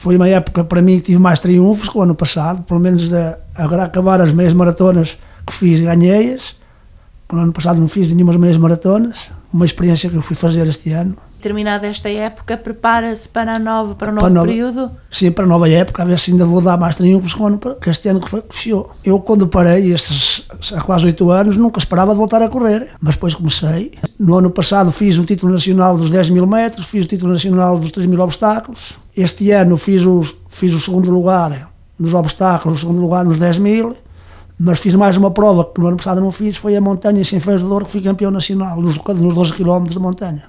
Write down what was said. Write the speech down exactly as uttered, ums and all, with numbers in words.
foi uma época para mim que tive mais triunfos que o ano passado, pelo menos de, agora acabar as meias maratonas que fiz, ganhei-as. No ano passado não fiz nenhumas meias maratonas, uma experiência que eu fui fazer este ano. Terminada esta época, prepara-se para a nova, para o novo para nova, período? Sim, para a nova época, a ver se ainda vou dar mais triunfos que, o ano, que este ano que, foi, que fechou. Eu, quando parei, estes, há quase oito anos, nunca esperava de voltar a correr, mas depois comecei. No ano passado fiz o título nacional dos dez mil metros, fiz o título nacional dos três mil obstáculos. Este ano fiz, os, fiz o segundo lugar nos obstáculos, o segundo lugar nos dez mil, mas fiz mais uma prova que no ano passado não fiz, foi a montanha em Sinfãs de Douro, que fui campeão nacional, nos, nos doze quilómetros de montanha.